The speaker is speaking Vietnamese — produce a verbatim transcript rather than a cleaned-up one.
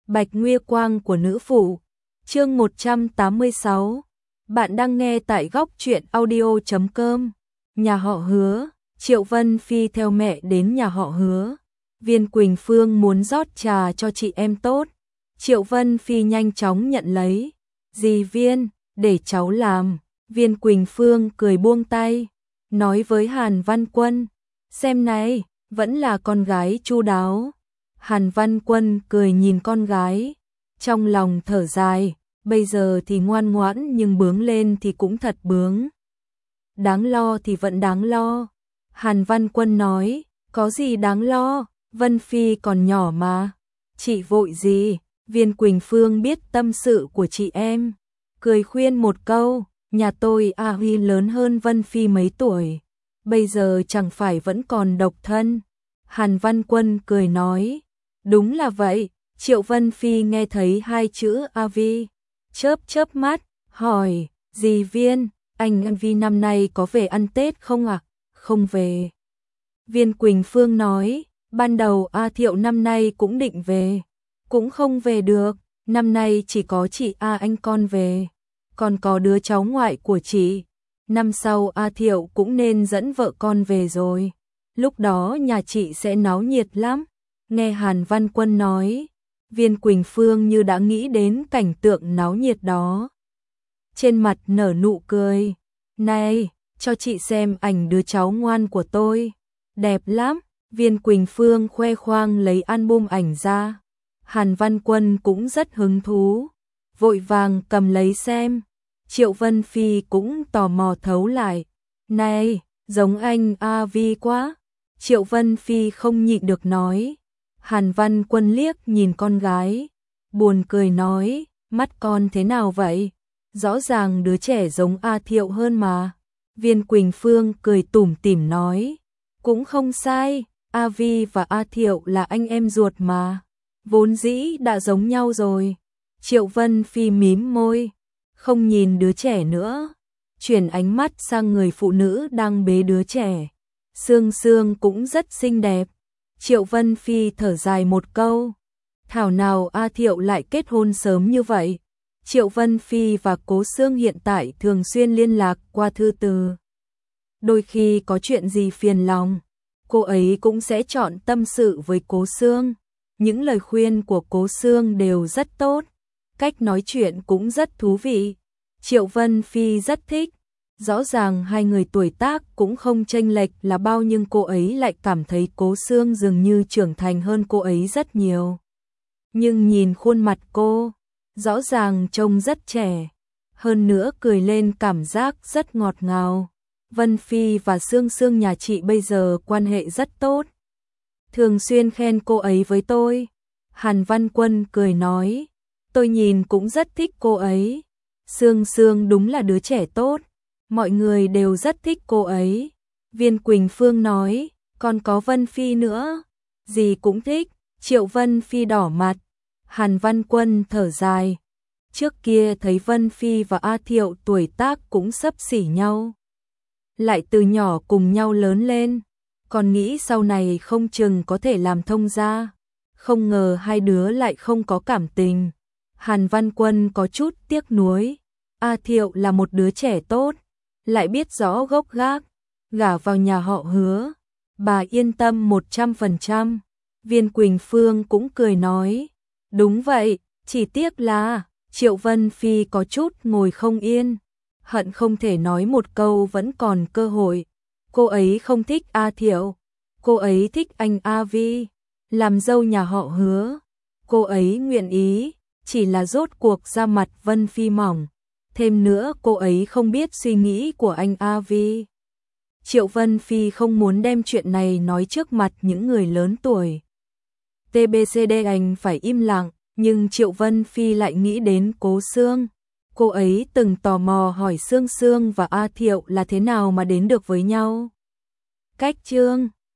Bạch Nguy Quang của nữ phụ. Chương một trăm tám mươi sáu. Bạn đang nghe tại góc truyện audio chấm com. Nhà họ Hứa. Triệu Vân Phi theo mẹ đến nhà họ Hứa. Viên Quỳnh Phương muốn rót trà cho chị em tốt. Triệu Vân Phi nhanh chóng nhận lấy. Dì Viên, để cháu làm. Viên Quỳnh Phương cười buông tay, nói với Hàn Văn Quân, xem này, vẫn là con gái chu đáo. Hàn Văn Quân cười nhìn con gái, trong lòng thở dài, bây giờ thì ngoan ngoãn nhưng bướng lên thì cũng thật bướng. Đáng lo thì vẫn đáng lo. Hàn Văn Quân nói, có gì đáng lo, Vân Phi còn nhỏ mà. Chị vội gì? Viên Quỳnh Phương biết tâm sự của chị em, cười khuyên một câu, nhà tôi A Huy lớn hơn Vân Phi mấy tuổi, bây giờ chẳng phải vẫn còn độc thân. Hàn Văn Quân cười nói, đúng là vậy. Triệu Vân Phi nghe thấy hai chữ A Vi, chớp chớp mắt, hỏi, dì Viên, anh An Vi năm nay có về ăn Tết không ạ? À? Không về. Viên Quỳnh Phương nói, ban đầu A Thiệu năm nay cũng định về, cũng không về được, năm nay chỉ có chị A anh con về, còn có đứa cháu ngoại của chị. Năm sau A Thiệu cũng nên dẫn vợ con về rồi, lúc đó nhà chị sẽ náo nhiệt lắm. Nghe Hàn Văn Quân nói, Viên Quỳnh Phương như đã nghĩ đến cảnh tượng náo nhiệt đó. Trên mặt nở nụ cười, này, cho chị xem ảnh đứa cháu ngoan của tôi, đẹp lắm. Viên Quỳnh Phương khoe khoang lấy album ảnh ra. Hàn Văn Quân cũng rất hứng thú, vội vàng cầm lấy xem. Triệu Vân Phi cũng tò mò thấu lại, này, giống anh A Vi quá. Triệu Vân Phi không nhịn được nói. Hàn Văn Quân liếc nhìn con gái, buồn cười nói, mắt con thế nào vậy? Rõ ràng đứa trẻ giống A Thiệu hơn mà. Viên Quỳnh Phương cười tủm tỉm nói, cũng không sai, A Vi và A Thiệu là anh em ruột mà, vốn dĩ đã giống nhau rồi. Triệu Vân Phi mím môi, không nhìn đứa trẻ nữa, chuyển ánh mắt sang người phụ nữ đang bế đứa trẻ. Sương Sương cũng rất xinh đẹp. Triệu Vân Phi thở dài một câu, thảo nào A Thiệu lại kết hôn sớm như vậy. Triệu Vân Phi và Cố Sương hiện tại thường xuyên liên lạc qua thư từ. Đôi khi có chuyện gì phiền lòng, cô ấy cũng sẽ chọn tâm sự với Cố Sương. Những lời khuyên của Cố Sương đều rất tốt, cách nói chuyện cũng rất thú vị. Triệu Vân Phi rất thích. Rõ ràng hai người tuổi tác cũng không chênh lệch là bao, nhưng cô ấy lại cảm thấy Cố Sương dường như trưởng thành hơn cô ấy rất nhiều. Nhưng nhìn khuôn mặt cô, rõ ràng trông rất trẻ, hơn nữa cười lên cảm giác rất ngọt ngào. Vân Phi và Sương Sương nhà chị bây giờ quan hệ rất tốt, thường xuyên khen cô ấy với tôi. Hàn Văn Quân cười nói, tôi nhìn cũng rất thích cô ấy. Sương Sương đúng là đứa trẻ tốt, mọi người đều rất thích cô ấy. Viên Quỳnh Phương nói, còn có Vân Phi nữa, dì cũng thích. Triệu Vân Phi đỏ mặt. Hàn Văn Quân thở dài, trước kia thấy Vân Phi và A Thiệu tuổi tác cũng xấp xỉ nhau, lại từ nhỏ cùng nhau lớn lên, còn nghĩ sau này không chừng có thể làm thông gia, không ngờ hai đứa lại không có cảm tình. Hàn Văn Quân có chút tiếc nuối. A Thiệu là một đứa trẻ tốt, lại biết rõ gốc gác, gả vào nhà họ Hứa, bà yên tâm một trăm phần trăm. Viên Quỳnh Phương cũng cười nói, đúng vậy, chỉ tiếc là. Triệu Vân Phi có chút ngồi không yên, hận không thể nói một câu vẫn còn cơ hội. Cô ấy không thích A Thiệu, cô ấy thích anh A Vi, làm dâu nhà họ Hứa. Cô ấy nguyện ý, chỉ là rốt cuộc da mặt Vân Phi mỏng. Thêm nữa cô ấy không biết suy nghĩ của anh A Vi. Triệu Vân Phi không muốn đem chuyện này nói trước mặt những người lớn tuổi. tê bê xê đê anh phải im lặng, nhưng Triệu Vân Phi lại nghĩ đến Cố Sương. Cô ấy từng tò mò hỏi Sương Sương và A Thiệu là thế nào mà đến được với nhau. Cách chương